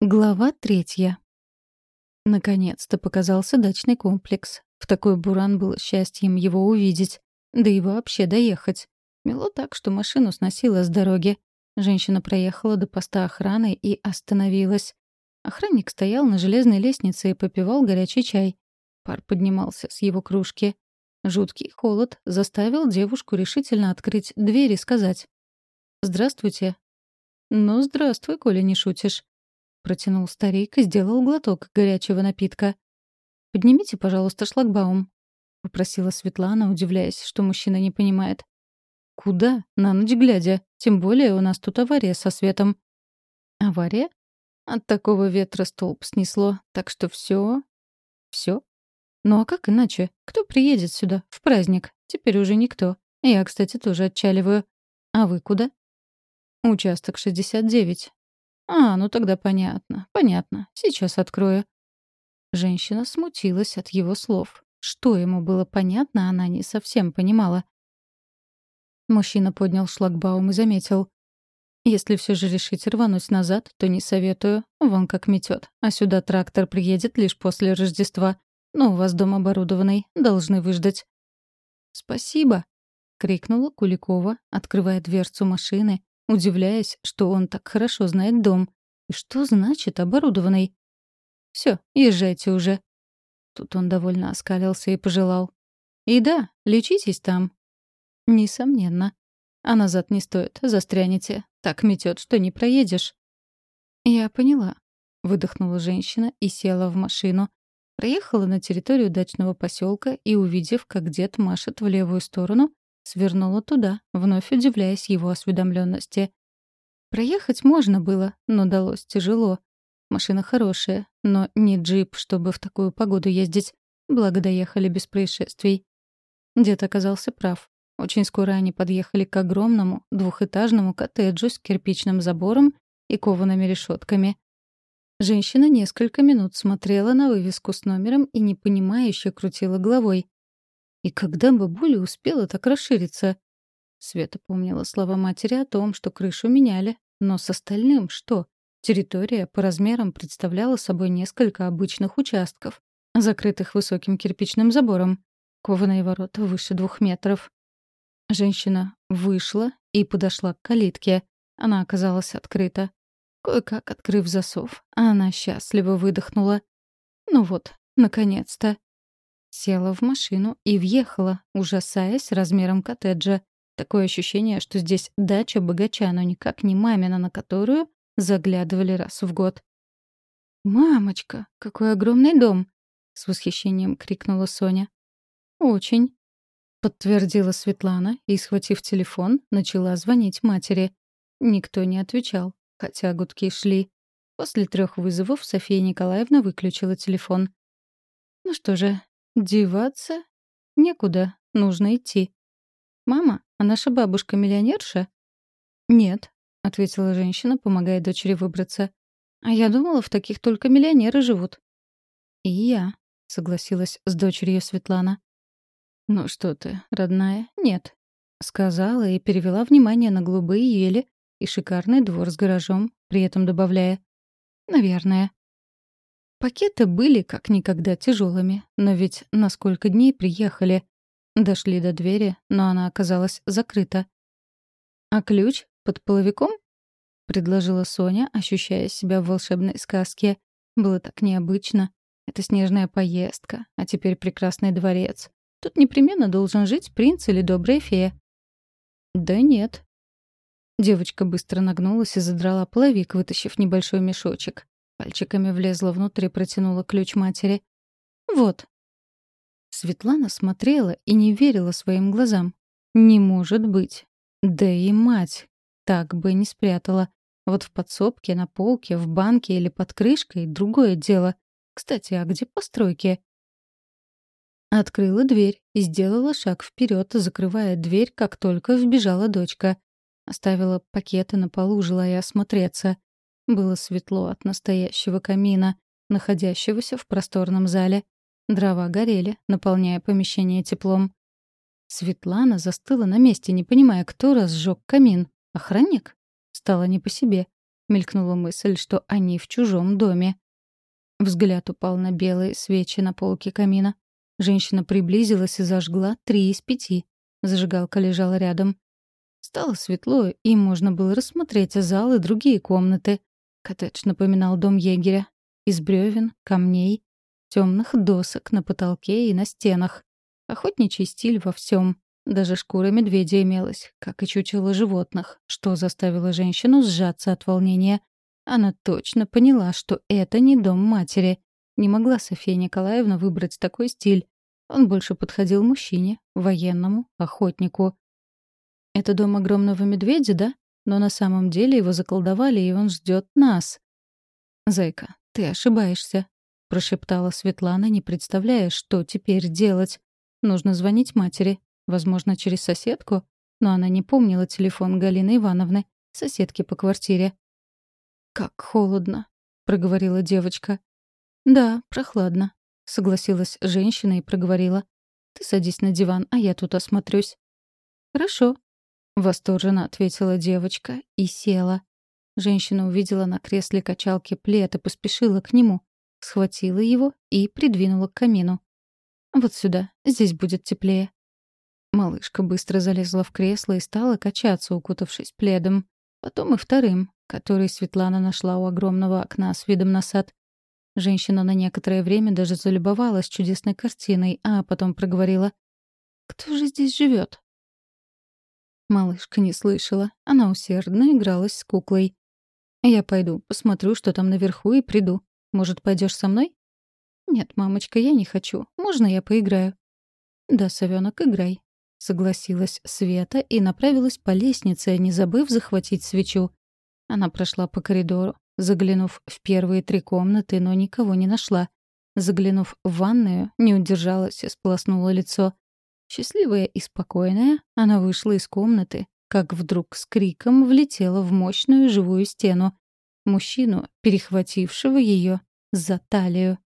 Глава 3. Наконец-то показался дачный комплекс. В такой буран было счастьем его увидеть. Да и вообще доехать. Мело так, что машину сносило с дороги. Женщина проехала до поста охраны и остановилась. Охранник стоял на железной лестнице и попивал горячий чай. Пар поднимался с его кружки. Жуткий холод заставил девушку решительно открыть дверь и сказать: «Здравствуйте». «Ну, здравствуй, коли не шутишь». Протянул старик и сделал глоток горячего напитка. «Поднимите, пожалуйста, шлагбаум», — попросила Светлана, удивляясь, что мужчина не понимает. «Куда? На ночь глядя. Тем более у нас тут авария со светом». «Авария? От такого ветра столб снесло, так что все. Все? Ну а как иначе? Кто приедет сюда в праздник? Теперь уже никто. Я, кстати, тоже отчаливаю. А вы куда?» «Участок 69. «А, ну тогда понятно, понятно. Сейчас открою». Женщина смутилась от его слов. Что ему было понятно, она не совсем понимала. Мужчина поднял шлагбаум и заметил: «Если все же решите рвануть назад, то не советую. Вон как метет. А сюда трактор приедет лишь после Рождества. Но у вас дом оборудованный, должны выждать». «Спасибо», — крикнула Куликова, открывая дверцу машины, удивляясь, что он так хорошо знает дом. И что значит оборудованный? Все, езжайте уже. Тут он довольно оскалился и пожелал: «И да, лечитесь там». «Несомненно. А назад не стоит, застрянете. Так метет, что не проедешь». «Я поняла», — выдохнула женщина и села в машину. Проехала на территорию дачного поселка и, увидев, как дед машет в левую сторону, свернула туда, вновь удивляясь его осведомленности. Проехать можно было, но далось тяжело. Машина хорошая, но не джип, чтобы в такую погоду ездить. Благо доехали без происшествий. Дед оказался прав. Очень скоро они подъехали к огромному двухэтажному коттеджу с кирпичным забором и коваными решетками. Женщина несколько минут смотрела на вывеску с номером и непонимающе крутила головой. И когда бабуля успела так расшириться? Света помнила слова матери о том, что крышу меняли, но с остальным что? Территория по размерам представляла собой несколько обычных участков, закрытых высоким кирпичным забором. Кованые ворота выше 2 метров. Женщина вышла и подошла к калитке. Она оказалась открыта. Кое-как открыв засов, она счастливо выдохнула. Ну вот, наконец-то. Села в машину и въехала, ужасаясь размером коттеджа. Такое ощущение, что здесь дача богача, но никак не мамина, на которую заглядывали раз в год. «Мамочка, какой огромный дом!» — с восхищением крикнула Соня. «Очень», — подтвердила Светлана и, схватив телефон, начала звонить матери. Никто не отвечал, хотя гудки шли. После 3 вызовов София Николаевна выключила телефон. «Ну что же, деваться некуда, нужно идти». «Мама, а наша бабушка миллионерша?» «Нет», — ответила женщина, помогая дочери выбраться. «А я думала, в таких только миллионеры живут». «И я», — согласилась с дочерью Светлана. «Ну что ты, родная, нет», — сказала и перевела внимание на голубые ели и шикарный двор с гаражом, при этом добавляя: «наверное». Пакеты были как никогда тяжелыми, но ведь на сколько дней приехали? Дошли до двери, но она оказалась закрыта. «А ключ под половиком?» — предложила Соня, ощущая себя в волшебной сказке. Было так необычно. Это снежная поездка, а теперь прекрасный дворец. Тут непременно должен жить принц или добрая фея. «Да нет». Девочка быстро нагнулась и задрала половик, вытащив небольшой мешочек. Пальчиками влезла внутрь и протянула ключ матери. «Вот». Светлана смотрела и не верила своим глазам. «Не может быть. Да и мать так бы не спрятала. Вот в подсобке, на полке, в банке или под крышкой — другое дело. Кстати, а где постройки?» Открыла дверь и сделала шаг вперед, закрывая дверь, как только вбежала дочка. Оставила пакеты на полу, желая осмотреться. Было светло от настоящего камина, находящегося в просторном зале. Дрова горели, наполняя помещение теплом. Светлана застыла на месте, не понимая, кто разжег камин. Охранник? Стало не по себе. Мелькнула мысль, что они в чужом доме. Взгляд упал на белые свечи на полке камина. Женщина приблизилась и зажгла 3 из 5. Зажигалка лежала рядом. Стало светло, и можно было рассмотреть зал и другие комнаты. Коттедж напоминал дом егеря. Из бревен, камней, темных досок на потолке и на стенах. Охотничий стиль во всем. Даже шкура медведя имелась, как и чучело животных, что заставило женщину сжаться от волнения. Она точно поняла, что это не дом матери. Не могла Софья Николаевна выбрать такой стиль. Он больше подходил мужчине, военному, охотнику. «Это дом огромного медведя, да? Но на самом деле его заколдовали, и он ждет нас». «Зайка, ты ошибаешься», — прошептала Светлана, не представляя, что теперь делать. «Нужно звонить матери. Возможно, через соседку?» Но она не помнила телефон Галины Ивановны, соседки по квартире. «Как холодно», — проговорила девочка. «Да, прохладно», — согласилась женщина и проговорила. «Ты садись на диван, а я тут осмотрюсь». «Хорошо», — восторженно ответила девочка и села. Женщина увидела на кресле качалки плед и поспешила к нему, схватила его и придвинула к камину. «Вот сюда, здесь будет теплее». Малышка быстро залезла в кресло и стала качаться, укутавшись пледом. Потом и вторым, который Светлана нашла у огромного окна с видом на сад. Женщина на некоторое время даже залюбовалась чудесной картиной, а потом проговорила: «Кто же здесь живет?» Малышка не слышала. Она усердно игралась с куклой. «Я пойду, посмотрю, что там наверху, и приду. Может, пойдешь со мной?» «Нет, мамочка, я не хочу. Можно я поиграю?» «Да, совёнок, играй», — согласилась Света и направилась по лестнице, не забыв захватить свечу. Она прошла по коридору, заглянув в первые 3 комнаты, но никого не нашла. Заглянув в ванную, не удержалась и сполоснула лицо. Счастливая и спокойная, она вышла из комнаты, как вдруг с криком влетела в мощную живую стену. Мужчину, перехватившего ее за талию.